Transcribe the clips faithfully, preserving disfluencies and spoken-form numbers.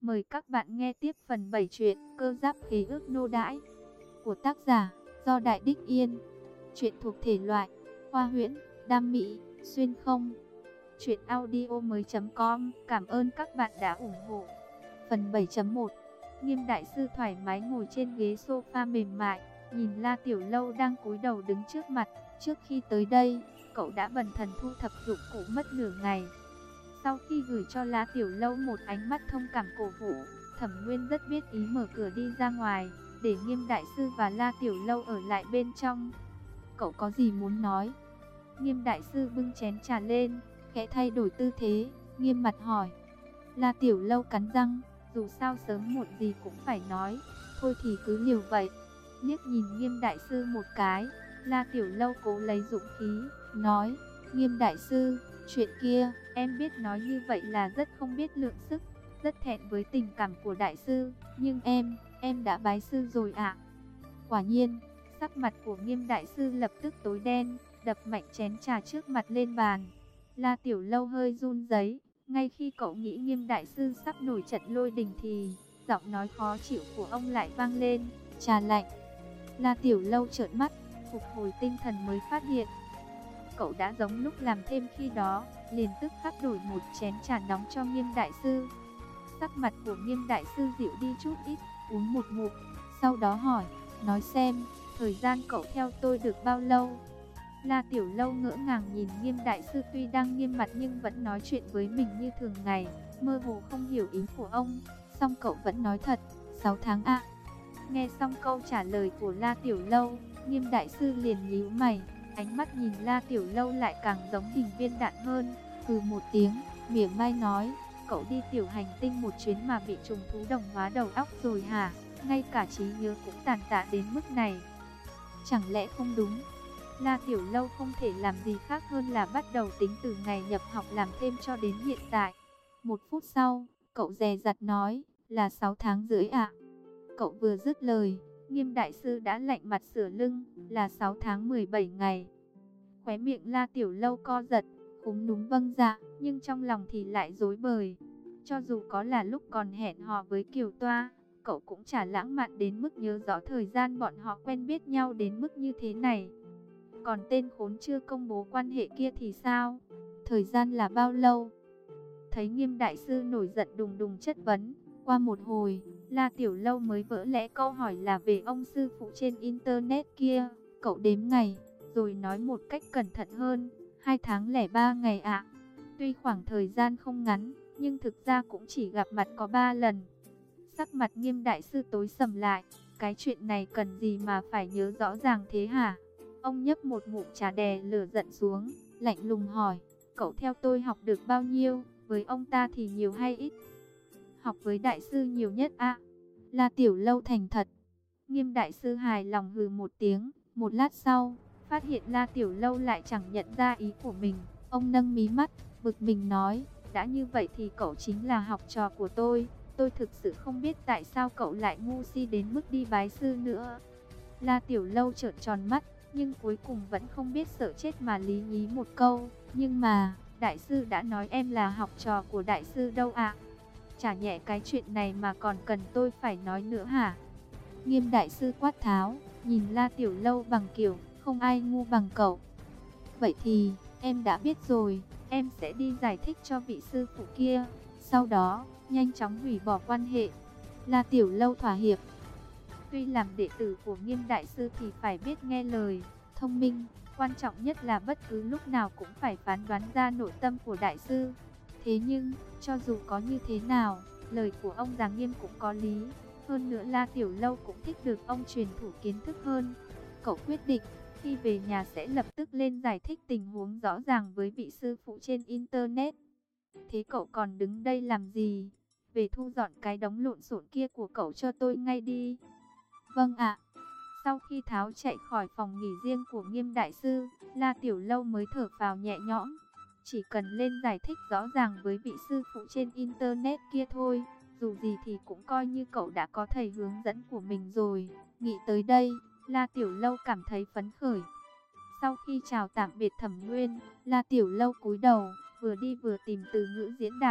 Mời các bạn nghe tiếp phần bảy truyện Cơ Giáp Khế Ước Nô Đãi của tác giả Do Đại Đích Yên. Truyện thuộc thể loại khoa huyễn, đam mỹ, xuyên không. Truyện audio mới.com. Cảm ơn các bạn đã ủng hộ. Phần bảy chấm một. Nghiêm đại sư thoải mái ngồi trên ghế sofa mềm mại, nhìn La Tiểu Lâu đang cúi đầu đứng trước mặt. Trước khi tới đây, cậu đã bần thần thu thập dụng cụ mất nửa ngày. Sau khi gửi cho La Tiểu Lâu một ánh mắt thông cảm cổ vũ, Thẩm Nguyên rất biết ý mở cửa đi ra ngoài, để Nghiêm đại sư và La Tiểu Lâu ở lại bên trong. Cậu có gì muốn nói? Nghiêm đại sư bưng chén trà lên, khẽ thay đổi tư thế, nghiêm mặt hỏi. La Tiểu Lâu cắn răng, dù sao sớm muộn gì cũng phải nói, thôi thì cứ liều vậy. Liếc nhìn Nghiêm đại sư một cái, La Tiểu Lâu cố lấy dũng khí, nói, Nghiêm đại sư, chuyện kia, em biết nói như vậy là rất không biết lượng sức, rất thẹn với tình cảm của đại sư, nhưng em, em đã bái sư rồi ạ. Quả nhiên, sắc mặt của Nghiêm đại sư lập tức tối đen, đập mạnh chén trà trước mặt lên bàn. La Tiểu Lâu hơi run rẩy, ngay khi cậu nghĩ Nghiêm đại sư sắp nổi trận lôi đình thì giọng nói khó chịu của ông lại vang lên, trà lạnh. La Tiểu Lâu trợn mắt, phục hồi tinh thần mới phát hiện cậu đã giống lúc làm thêm khi đó, liền tức khắc đổi một chén trà nóng cho Nghiêm đại sư. Sắc mặt của Nghiêm đại sư dịu đi chút ít, uống một ngụm, sau đó hỏi, nói xem, thời gian cậu theo tôi được bao lâu? La Tiểu Lâu ngỡ ngàng nhìn Nghiêm đại sư, tuy đang nghiêm mặt nhưng vẫn nói chuyện với mình như thường ngày, mơ hồ không hiểu ý của ông, song cậu vẫn nói thật, sáu tháng ạ. Nghe xong câu trả lời của La Tiểu Lâu, Nghiêm đại sư liền nhíu mày, ánh mắt nhìn La Tiểu Lâu lại càng giống hình viên đạn hơn, hừ một tiếng, mỉa mai nói, cậu đi tiểu hành tinh một chuyến mà bị trùng thú đồng hóa đầu óc rồi hả? Ngay cả trí nhớ cũng tàn tạ đến mức này. Chẳng lẽ không đúng? La Tiểu Lâu không thể làm gì khác hơn là bắt đầu tính từ ngày nhập học làm thêm cho đến hiện tại. Một phút sau, cậu dè dặt nói, là sáu tháng rưỡi ạ. Cậu vừa dứt lời, Nghiêm đại sư đã lạnh mặt sửa lưng, là sáu tháng mười bảy ngày. Khóe miệng La Tiểu Lâu co giật, cúm núm vâng dạ, nhưng trong lòng thì lại rối bời. Cho dù có là lúc còn hẹn hò với Kiều Toa, cậu cũng chả lãng mạn đến mức nhớ rõ thời gian bọn họ quen biết nhau đến mức như thế này. Còn tên khốn chưa công bố quan hệ kia thì sao? Thời gian là bao lâu? Thấy Nghiêm đại sư nổi giận đùng đùng chất vấn, qua một hồi, La Tiểu Lâu mới vỡ lẽ câu hỏi là về ông sư phụ trên internet kia. Cậu đếm ngày, rồi nói một cách cẩn thận hơn, hai tháng lẻ ba ngày ạ. Tuy khoảng thời gian không ngắn, nhưng thực ra cũng chỉ gặp mặt có ba lần. Sắc mặt Nghiêm đại sư tối sầm lại, cái chuyện này cần gì mà phải nhớ rõ ràng thế hả? Ông nhấp một ngụm trà đè lửa giận xuống, lạnh lùng hỏi, cậu theo tôi học được bao nhiêu, với ông ta thì nhiều hay ít? Học với đại sư nhiều nhất ạ. La Tiểu Lâu thành thật. Nghiêm đại sư hài lòng hừ một tiếng, một lát sau, phát hiện La Tiểu Lâu lại chẳng nhận ra ý của mình. Ông nâng mí mắt, bực mình nói, đã như vậy thì cậu chính là học trò của tôi. Tôi thực sự không biết tại sao cậu lại ngu si đến mức đi bái sư nữa. La Tiểu Lâu trợn tròn mắt, nhưng cuối cùng vẫn không biết sợ chết mà lý nhí một câu. Nhưng mà, đại sư đã nói em là học trò của đại sư đâu ạ? Chả nhẹ cái chuyện này mà còn cần tôi phải nói nữa hả? Nghiêm đại sư quát tháo, nhìn La Tiểu Lâu bằng kiểu, không ai ngu bằng cậu. Vậy thì, em đã biết rồi, em sẽ đi giải thích cho vị sư phụ kia. Sau đó, nhanh chóng hủy bỏ quan hệ. La Tiểu Lâu thỏa hiệp. Tuy làm đệ tử của Nghiêm đại sư thì phải biết nghe lời, thông minh, quan trọng nhất là bất cứ lúc nào cũng phải phán đoán ra nội tâm của đại sư. Thế nhưng, cho dù có như thế nào, lời của ông già Nghiêm cũng có lý. Hơn nữa La Tiểu Lâu cũng thích được ông truyền thụ kiến thức hơn. Cậu quyết định, khi về nhà sẽ lập tức lên giải thích tình huống rõ ràng với vị sư phụ trên internet. Thế cậu còn đứng đây làm gì? Về thu dọn cái đống lộn xộn kia của cậu cho tôi ngay đi. Vâng ạ. Sau khi tháo chạy khỏi phòng nghỉ riêng của Nghiêm đại sư, La Tiểu Lâu mới thở phào nhẹ nhõm. Chỉ cần lên giải thích rõ ràng với vị sư phụ trên internet kia thôi, dù gì thì cũng coi như cậu đã có thầy hướng dẫn của mình rồi. Nghĩ tới đây, La Tiểu Lâu cảm thấy phấn khởi. Sau khi chào tạm biệt Thẩm Nguyên, La Tiểu Lâu cúi đầu, vừa đi vừa tìm từ ngữ diễn đạt.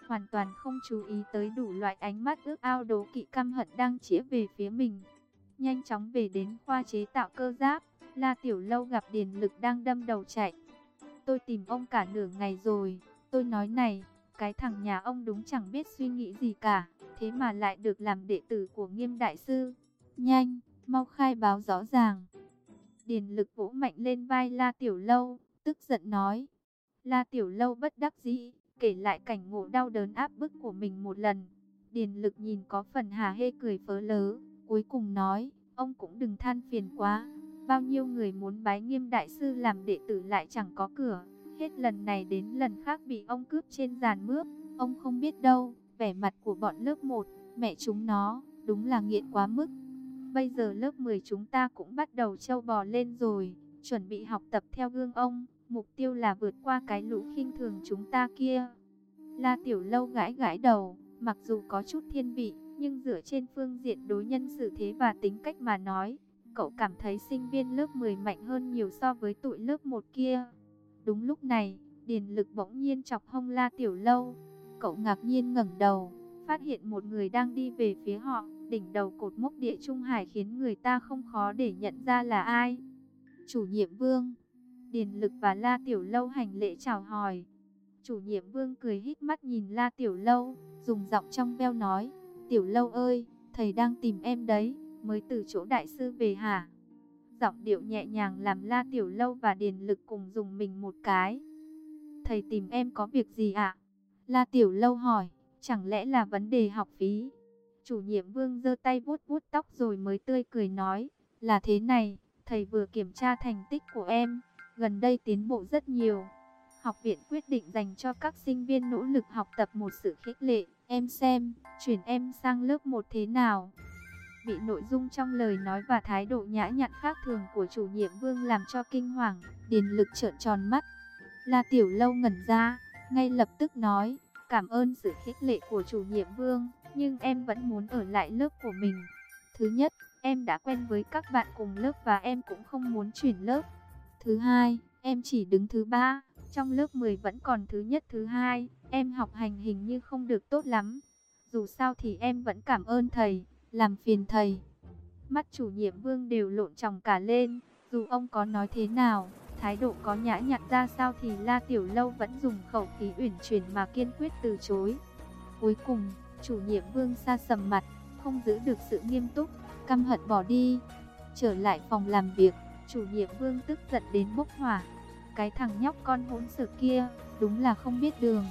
hoàn toàn không chú ý tới đủ loại ánh mắt ước ao đố kỵ căm hận đang chĩa về phía mình. Nhanh chóng về đến khoa chế tạo cơ giáp, La Tiểu Lâu gặp Điền Lực đang đâm đầu chạy. Tôi tìm ông cả nửa ngày rồi, tôi nói này, cái thằng nhà ông đúng chẳng biết suy nghĩ gì cả, thế mà lại được làm đệ tử của Nghiêm đại sư. Nhanh, mau khai báo rõ ràng. Điền Lực vỗ mạnh lên vai La Tiểu Lâu, tức giận nói. La Tiểu Lâu bất đắc dĩ, kể lại cảnh ngộ đau đớn áp bức của mình một lần. Điền Lực nhìn có phần hả hê cười phớ lớ, cuối cùng nói, ông cũng đừng than phiền quá. Bao nhiêu người muốn bái Nghiêm đại sư làm đệ tử lại chẳng có cửa, hết lần này đến lần khác bị ông cướp trên giàn mướp. Ông không biết đâu, vẻ mặt của bọn lớp một, mẹ chúng nó, đúng là nghiện quá mức. Bây giờ lớp mười chúng ta cũng bắt đầu trâu bò lên rồi, chuẩn bị học tập theo gương ông, mục tiêu là vượt qua cái lũ khinh thường chúng ta kia. La Tiểu Lâu gãi gãi đầu, mặc dù có chút thiên vị, nhưng dựa trên phương diện đối nhân xử thế và tính cách mà nói, cậu cảm thấy sinh viên lớp mười mạnh hơn nhiều so với tụi lớp một kia. Đúng lúc này, Điền Lực bỗng nhiên chọc hông La Tiểu Lâu. Cậu ngạc nhiên ngẩng đầu, phát hiện một người đang đi về phía họ. Đỉnh đầu cột mốc địa Trung Hải khiến người ta không khó để nhận ra là ai. Chủ nhiệm Vương. Điền Lực và La Tiểu Lâu hành lễ chào hỏi. Chủ nhiệm Vương cười híp mắt nhìn La Tiểu Lâu, dùng giọng trong veo nói, Tiểu Lâu ơi, thầy đang tìm em đấy, mới từ chỗ đại sư về hả? Giọng điệu nhẹ nhàng làm La Tiểu Lâu và Điền Lực cùng dùng mình một cái. Thầy tìm em có việc gì ạ? La Tiểu Lâu hỏi, chẳng lẽ là vấn đề học phí? Chủ nhiệm Vương giơ tay vuốt vuốt tóc rồi mới tươi cười nói, là thế này, thầy vừa kiểm tra thành tích của em, gần đây tiến bộ rất nhiều. Học viện quyết định dành cho các sinh viên nỗ lực học tập một sự khích lệ, em xem, chuyển em sang lớp một thế nào? Bị nội dung trong lời nói và thái độ nhã nhặn khác thường của chủ nhiệm Vương làm cho kinh hoàng, Điền Lực trợn tròn mắt. La Tiểu Lâu ngẩn ra, ngay lập tức nói, cảm ơn sự khích lệ của chủ nhiệm Vương, nhưng em vẫn muốn ở lại lớp của mình. Thứ nhất, em đã quen với các bạn cùng lớp và em cũng không muốn chuyển lớp. Thứ hai, em chỉ đứng thứ ba, trong lớp mười vẫn còn thứ nhất thứ hai, em học hành hình như không được tốt lắm. Dù sao thì em vẫn cảm ơn thầy, làm phiền thầy. Mắt chủ nhiệm Vương đều lộn tròng cả lên, dù ông có nói thế nào, thái độ có nhã nhặn ra sao thì La Tiểu Lâu vẫn dùng khẩu khí uyển chuyển mà kiên quyết từ chối. Cuối cùng, chủ nhiệm Vương sa sầm mặt, không giữ được sự nghiêm túc, căm hận bỏ đi. Trở lại phòng làm việc, chủ nhiệm Vương tức giận đến bốc hỏa. Cái thằng nhóc con hỗn xược kia, đúng là không biết đường.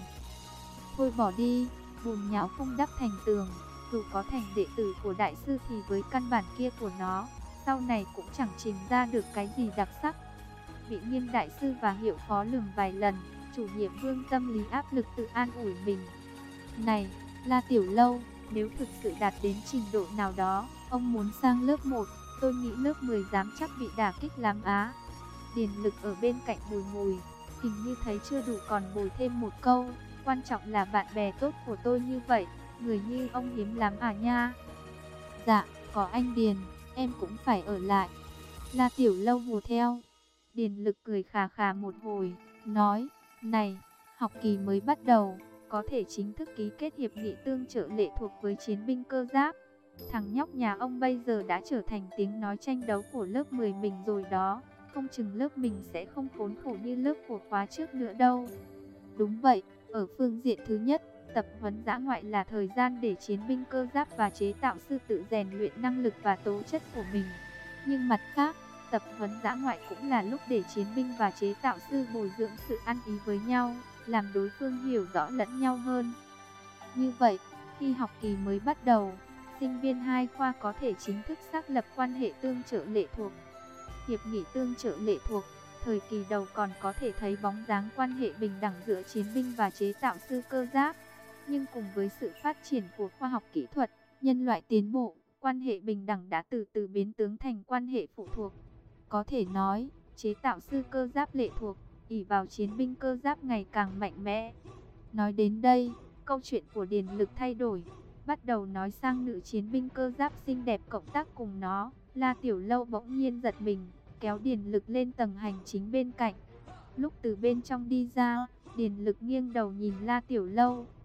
Thôi bỏ đi, bùn nhão không đắp thành tường. Dù có thành đệ tử của đại sư thì với căn bản kia của nó, sau này cũng chẳng trình ra được cái gì đặc sắc. Bị Nghiêm đại sư và Hiệu phó lườm vài lần, chủ nhiệm Vương tâm lý áp lực tự an ủi mình. Này, La Tiểu Lâu, nếu thực sự đạt đến trình độ nào đó, ông muốn sang lớp một, tôi nghĩ lớp mười dám chắc bị đả kích lắm á. Điền Lực ở bên cạnh bùi ngùi, hình như thấy chưa đủ còn bồi thêm một câu, quan trọng là bạn bè tốt của tôi như vậy, người như ông hiếm lắm à nha. Dạ, có anh Điền, em cũng phải ở lại. La Tiểu Lâu hùa theo. Điền Lực cười khà khà một hồi, nói, này, học kỳ mới bắt đầu, có thể chính thức ký kết hiệp nghị tương trợ lệ thuộc với chiến binh cơ giáp. Thằng nhóc nhà ông bây giờ đã trở thành tiếng nói tranh đấu của lớp mười mình rồi đó, không chừng lớp mình sẽ không khốn khổ như lớp của khóa trước nữa đâu. Đúng vậy, ở phương diện thứ nhất, tập huấn dã ngoại là thời gian để chiến binh cơ giáp và chế tạo sư tự rèn luyện năng lực và tố chất của mình. Nhưng mặt khác, tập huấn dã ngoại cũng là lúc để chiến binh và chế tạo sư bồi dưỡng sự ăn ý với nhau, làm đối phương hiểu rõ lẫn nhau hơn. Như vậy, khi học kỳ mới bắt đầu, sinh viên hai khoa có thể chính thức xác lập quan hệ tương trợ lệ thuộc. Hiệp nghị tương trợ lệ thuộc, thời kỳ đầu còn có thể thấy bóng dáng quan hệ bình đẳng giữa chiến binh và chế tạo sư cơ giáp. Nhưng cùng với sự phát triển của khoa học kỹ thuật, nhân loại tiến bộ, quan hệ bình đẳng đã từ từ biến tướng thành quan hệ phụ thuộc. Có thể nói, chế tạo sư cơ giáp lệ thuộc, ỷ vào chiến binh cơ giáp ngày càng mạnh mẽ. Nói đến đây, câu chuyện của Điền Lực thay đổi, bắt đầu nói sang nữ chiến binh cơ giáp xinh đẹp cộng tác cùng nó. La Tiểu Lâu bỗng nhiên giật mình, kéo Điền Lực lên tầng hành chính bên cạnh. Lúc từ bên trong đi ra, Điền Lực nghiêng đầu nhìn La Tiểu Lâu,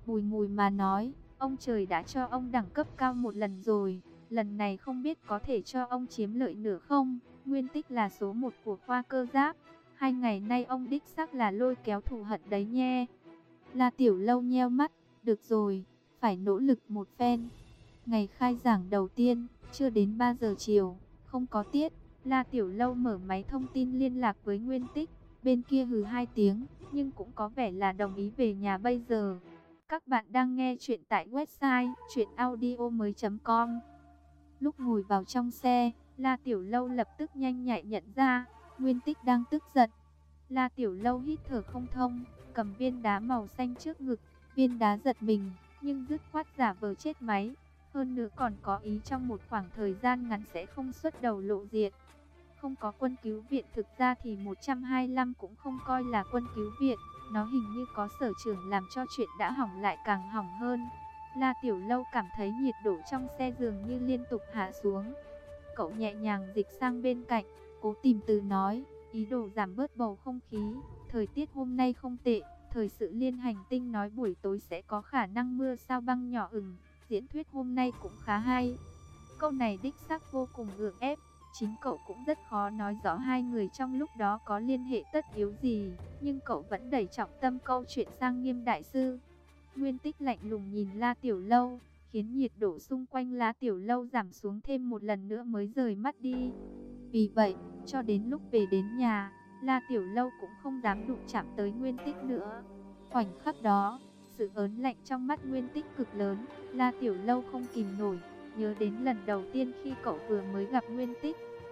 bùi ngùi mà nói, ông trời đã cho ông đẳng cấp cao một lần rồi, lần này không biết có thể cho ông chiếm lợi nữa không? Nguyên Tích là số một của khoa cơ giáp, hai ngày nay ông đích xác là lôi kéo thù hận đấy nhe. La Tiểu Lâu nheo mắt, được rồi, phải nỗ lực một phen. Ngày khai giảng đầu tiên, chưa đến ba giờ chiều, không có tiết. La Tiểu Lâu mở máy thông tin liên lạc với Nguyên Tích, bên kia hừ hai tiếng, nhưng cũng có vẻ là đồng ý về nhà bây giờ. Các bạn đang nghe chuyện tại website truyện audio mới chấm com. Lúc ngồi vào trong xe, La Tiểu Lâu lập tức nhanh nhạy nhận ra, Nguyên Tích đang tức giận. La Tiểu Lâu hít thở không thông, cầm viên đá màu xanh trước ngực, viên đá giật mình, nhưng dứt khoát giả vờ chết máy. Hơn nữa còn có ý trong một khoảng thời gian ngắn sẽ không xuất đầu lộ diện. Không có quân cứu viện, thực ra thì một trăm hai mươi lăm cũng không coi là quân cứu viện. Nó hình như có sở trường làm cho chuyện đã hỏng lại càng hỏng hơn. La Tiểu Lâu cảm thấy nhiệt độ trong xe dường như liên tục hạ xuống. Cậu nhẹ nhàng dịch sang bên cạnh, cố tìm từ nói, ý đồ giảm bớt bầu không khí. Thời tiết hôm nay không tệ, thời sự liên hành tinh nói buổi tối sẽ có khả năng mưa sao băng nhỏ ửng. Diễn thuyết hôm nay cũng khá hay. Câu này đích xác vô cùng gượng ép. Chính cậu cũng rất khó nói rõ hai người trong lúc đó có liên hệ tất yếu gì. Nhưng cậu vẫn đẩy trọng tâm câu chuyện sang Nghiêm đại sư. Nguyên Tích lạnh lùng nhìn La Tiểu Lâu, khiến nhiệt độ xung quanh La Tiểu Lâu giảm xuống thêm một lần nữa mới rời mắt đi. Vì vậy, cho đến lúc về đến nhà, La Tiểu Lâu cũng không dám đụng chạm tới Nguyên Tích nữa. Khoảnh khắc đó, sự ớn lạnh trong mắt Nguyên Tích cực lớn, La Tiểu Lâu không kìm nổi, nhớ đến lần đầu tiên khi cậu vừa mới gặp Nguyên Tích.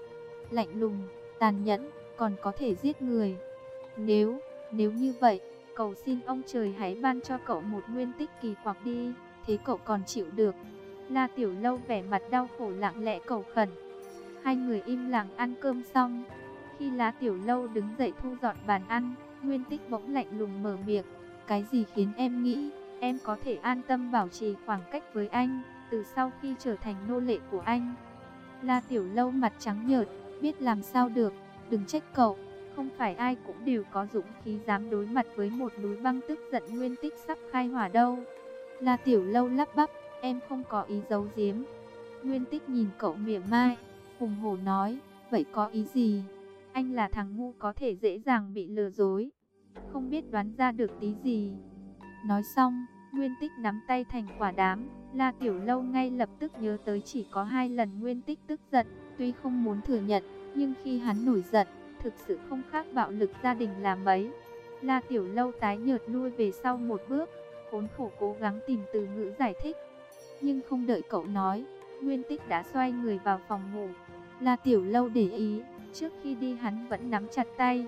Lạnh lùng, tàn nhẫn, còn có thể giết người. Nếu, nếu như vậy, cầu xin ông trời hãy ban cho cậu một Nguyên Tích kỳ quặc đi, thế cậu còn chịu được. La Tiểu Lâu vẻ mặt đau khổ lặng lẽ cầu khẩn. Hai người im lặng ăn cơm xong. Khi La Tiểu Lâu đứng dậy thu dọn bàn ăn, Nguyên Tích bỗng lạnh lùng mở miệng. Cái gì khiến em nghĩ em có thể an tâm bảo trì khoảng cách với anh, từ sau khi trở thành nô lệ của anh? La Tiểu Lâu mặt trắng nhợt, biết làm sao được, đừng trách cậu, không phải ai cũng đều có dũng khí dám đối mặt với một núi băng tức giận Nguyên Tích sắp khai hỏa đâu. La Tiểu Lâu lắp bắp, em không có ý giấu giếm. Nguyên Tích nhìn cậu mỉa mai, hùng hổ nói, vậy có ý gì? Anh là thằng ngu có thể dễ dàng bị lừa dối, không biết đoán ra được tí gì. Nói xong, Nguyên Tích nắm tay thành quả đám. La Tiểu Lâu ngay lập tức nhớ tới chỉ có hai lần Nguyên Tích tức giận, tuy không muốn thừa nhận, nhưng khi hắn nổi giận, thực sự không khác bạo lực gia đình là mấy. La Tiểu Lâu tái nhợt lui về sau một bước, khốn khổ cố gắng tìm từ ngữ giải thích. Nhưng không đợi cậu nói, Nguyên Tích đã xoay người vào phòng ngủ. La Tiểu Lâu để ý, trước khi đi hắn vẫn nắm chặt tay.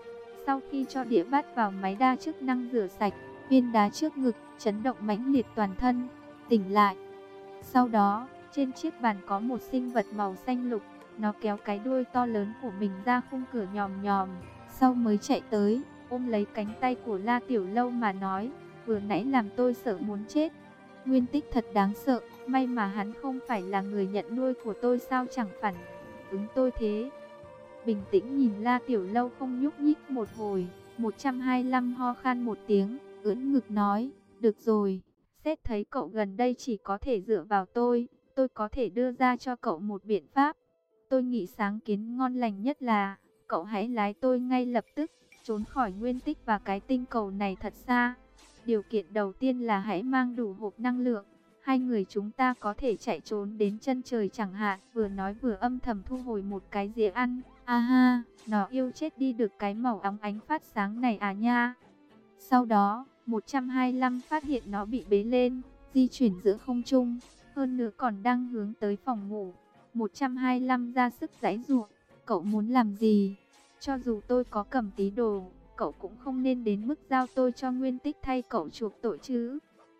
Sau khi cho đĩa bát vào máy đa chức năng rửa sạch, viên đá trước ngực chấn động mãnh liệt toàn thân, tỉnh lại. Sau đó, trên chiếc bàn có một sinh vật màu xanh lục, nó kéo cái đuôi to lớn của mình ra khung cửa nhòm nhòm, sau mới chạy tới, ôm lấy cánh tay của La Tiểu Lâu mà nói, vừa nãy làm tôi sợ muốn chết. Nguyên Tích thật đáng sợ, may mà hắn không phải là người nhận nuôi của tôi sao chẳng phản ứng tôi thế. Bình tĩnh nhìn La Tiểu Lâu không nhúc nhích một hồi, một trăm hai mươi lăm ho khan một tiếng, ưỡn ngực nói, được rồi, xét thấy cậu gần đây chỉ có thể dựa vào tôi, tôi có thể đưa ra cho cậu một biện pháp. Tôi nghĩ sáng kiến ngon lành nhất là, cậu hãy lái tôi ngay lập tức, trốn khỏi Nguyên Tích và cái tinh cầu này thật xa. Điều kiện đầu tiên là hãy mang đủ hộp năng lượng, hai người chúng ta có thể chạy trốn đến chân trời chẳng hạn. Vừa nói vừa âm thầm thu hồi một cái dĩa ăn. A ha, nó yêu chết đi được cái màu óng ánh phát sáng này à nha. Sau đó, một trăm hai mươi lăm phát hiện nó bị bế lên, di chuyển giữa không trung, hơn nữa còn đang hướng tới phòng ngủ. một trăm hai mươi lăm ra sức giãy giụa, cậu muốn làm gì? Cho dù tôi có cầm tí đồ, cậu cũng không nên đến mức giao tôi cho Nguyên Tích thay cậu chuộc tội chứ.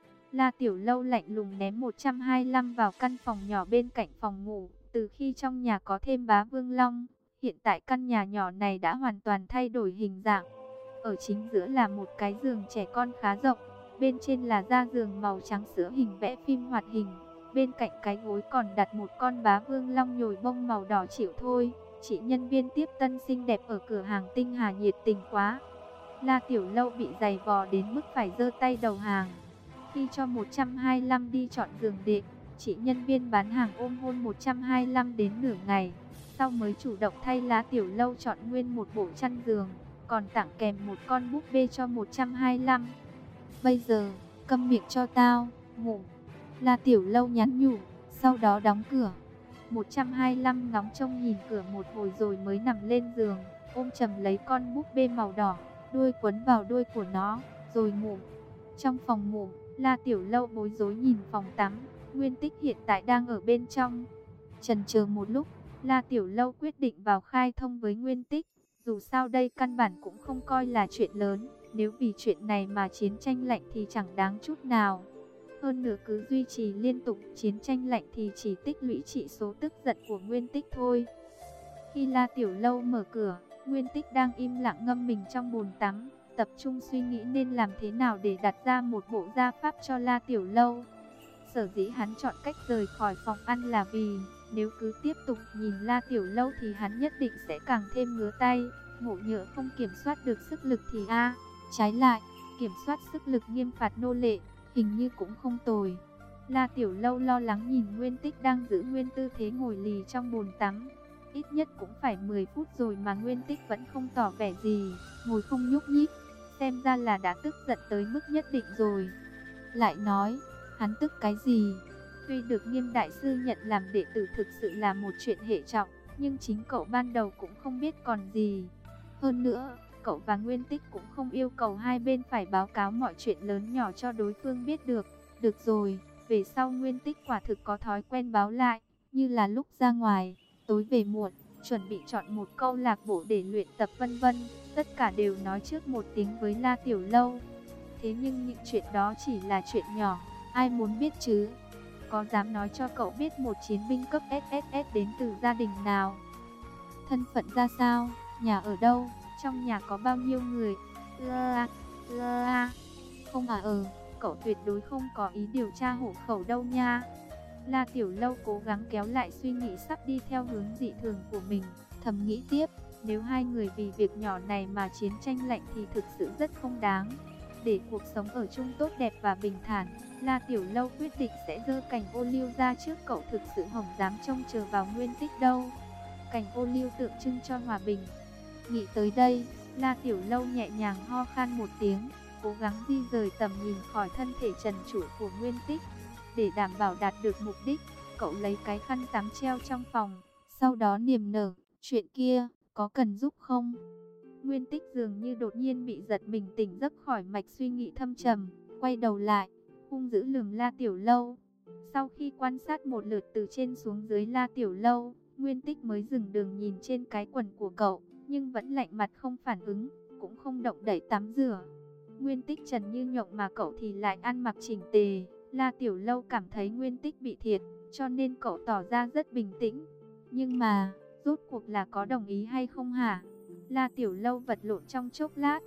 La Tiểu Lâu lạnh lùng ném một trăm hai mươi lăm vào căn phòng nhỏ bên cạnh phòng ngủ. Từ khi trong nhà có thêm Bá Vương Long, hiện tại căn nhà nhỏ này đã hoàn toàn thay đổi hình dạng. Ở chính giữa là một cái giường trẻ con khá rộng, bên trên là da giường màu trắng sữa hình vẽ phim hoạt hình. Bên cạnh cái gối còn đặt một con Bá Vương Long nhồi bông màu đỏ chịu thôi. Chị nhân viên tiếp tân xinh đẹp ở cửa hàng Tinh Hà nhiệt tình quá. La Tiểu Lâu bị giày vò đến mức phải giơ tay đầu hàng. Khi cho một trăm hai mươi lăm đi chọn giường đệm, chị nhân viên bán hàng ôm hôn một trăm hai mươi lăm đến nửa ngày, sau mới chủ động thay La Tiểu Lâu chọn nguyên một bộ chăn giường, còn tặng kèm một con búp bê cho một trăm hai mươi lăm. Bây giờ, câm miệng cho tao, ngủ. La Tiểu Lâu nhắn nhủ, sau đó đóng cửa. một trăm hai mươi lăm ngóng trông nhìn cửa một hồi rồi mới nằm lên giường, ôm chầm lấy con búp bê màu đỏ, đuôi quấn vào đuôi của nó, rồi ngủ. Trong phòng ngủ, La Tiểu Lâu bối rối nhìn phòng tắm, Nguyên Tích hiện tại đang ở bên trong. Chần chờ một lúc, La Tiểu Lâu quyết định vào khai thông với Nguyên Tích. Dù sao đây căn bản cũng không coi là chuyện lớn, nếu vì chuyện này mà chiến tranh lạnh thì chẳng đáng chút nào. Hơn nữa cứ duy trì liên tục chiến tranh lạnh thì chỉ tích lũy trị số tức giận của Nguyên Tích thôi. Khi La Tiểu Lâu mở cửa, Nguyên Tích đang im lặng ngâm mình trong bồn tắm, tập trung suy nghĩ nên làm thế nào để đặt ra một bộ gia pháp cho La Tiểu Lâu. Sở dĩ hắn chọn cách rời khỏi phòng ăn là vì nếu cứ tiếp tục nhìn La Tiểu Lâu thì hắn nhất định sẽ càng thêm ngứa tay. Ngộ nhỡ không kiểm soát được sức lực thì a, trái lại, kiểm soát sức lực nghiêm phạt nô lệ, hình như cũng không tồi. La Tiểu Lâu lo lắng nhìn Nguyên Tích đang giữ nguyên tư thế ngồi lì trong bồn tắm. Ít nhất cũng phải mười phút rồi mà Nguyên Tích vẫn không tỏ vẻ gì, ngồi không nhúc nhích, xem ra là đã tức giận tới mức nhất định rồi. Lại nói, hắn tức cái gì? Tuy được Nghiêm đại sư nhận làm đệ tử thực sự là một chuyện hệ trọng, nhưng chính cậu ban đầu cũng không biết còn gì. Hơn nữa, cậu và Nguyên Tích cũng không yêu cầu hai bên phải báo cáo mọi chuyện lớn nhỏ cho đối phương biết được. Được rồi, về sau Nguyên Tích quả thực có thói quen báo lại, như là lúc ra ngoài, tối về muộn, chuẩn bị chọn một câu lạc bộ để luyện tập vân vân, tất cả đều nói trước một tiếng với La Tiểu Lâu. Thế nhưng những chuyện đó chỉ là chuyện nhỏ, ai muốn biết chứ? Có dám nói cho cậu biết một chiến binh cấp ét ét ét đến từ gia đình nào? Thân phận ra sao? Nhà ở đâu? Trong nhà có bao nhiêu người? Ơ ơ Không à ờ, cậu tuyệt đối không có ý điều tra hộ khẩu đâu nha. La Tiểu Lâu cố gắng kéo lại suy nghĩ sắp đi theo hướng dị thường của mình, thầm nghĩ tiếp, nếu hai người vì việc nhỏ này mà chiến tranh lạnh thì thực sự rất không đáng. Để cuộc sống ở chung tốt đẹp và bình thản, La Tiểu Lâu quyết định sẽ giơ cành ô liu ra trước cậu, thực sự không dám trông chờ vào Nguyên Tích đâu. Cành ô liu tượng trưng cho hòa bình. Nghĩ tới đây, La Tiểu Lâu nhẹ nhàng ho khan một tiếng, cố gắng di rời tầm nhìn khỏi thân thể trần trụi của Nguyên Tích. Để đảm bảo đạt được mục đích, cậu lấy cái khăn tắm treo trong phòng, sau đó niềm nở, chuyện kia, có cần giúp không? Nguyên Tích dường như đột nhiên bị giật mình tỉnh giấc khỏi mạch suy nghĩ thâm trầm, quay đầu lại, hung dữ lườm La Tiểu Lâu. Sau khi quan sát một lượt từ trên xuống dưới La Tiểu Lâu, Nguyên Tích mới dừng đường nhìn trên cái quần của cậu, nhưng vẫn lạnh mặt không phản ứng, cũng không động đậy tắm rửa. Nguyên Tích trần như nhộng mà cậu thì lại ăn mặc chỉnh tề. La Tiểu Lâu cảm thấy Nguyên Tích bị thiệt, cho nên cậu tỏ ra rất bình tĩnh. Nhưng mà, rốt cuộc là có đồng ý hay không hả? La Tiểu Lâu vật lộn trong chốc lát,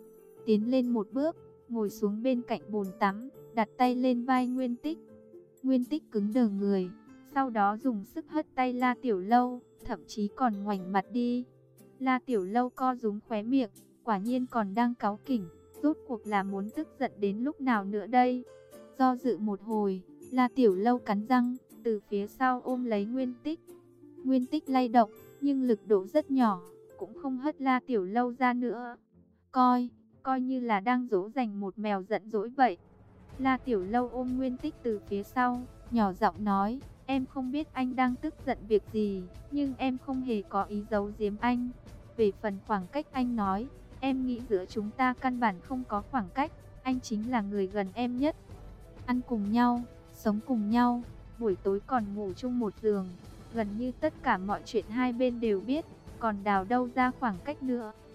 tiến lên một bước, ngồi xuống bên cạnh bồn tắm, đặt tay lên vai Nguyên Tích. Nguyên Tích cứng đờ người, sau đó dùng sức hất tay La Tiểu Lâu, thậm chí còn ngoảnh mặt đi. La Tiểu Lâu co rúm khóe miệng, quả nhiên còn đang cáu kỉnh, rốt cuộc là muốn tức giận đến lúc nào nữa đây? Do dự một hồi, La Tiểu Lâu cắn răng, từ phía sau ôm lấy Nguyên Tích. Nguyên Tích lay động, nhưng lực độ rất nhỏ, cũng không hất La Tiểu Lâu ra nữa. Coi, coi như là đang dỗ dành một mèo giận dỗi vậy. La Tiểu Lâu ôm Nguyên Tích từ phía sau, nhỏ giọng nói, em không biết anh đang tức giận việc gì, nhưng em không hề có ý giấu giếm anh. Về phần khoảng cách anh nói, em nghĩ giữa chúng ta căn bản không có khoảng cách, anh chính là người gần em nhất. Ăn cùng nhau, sống cùng nhau, buổi tối còn ngủ chung một giường, gần như tất cả mọi chuyện hai bên đều biết, còn đào đâu ra khoảng cách nữa.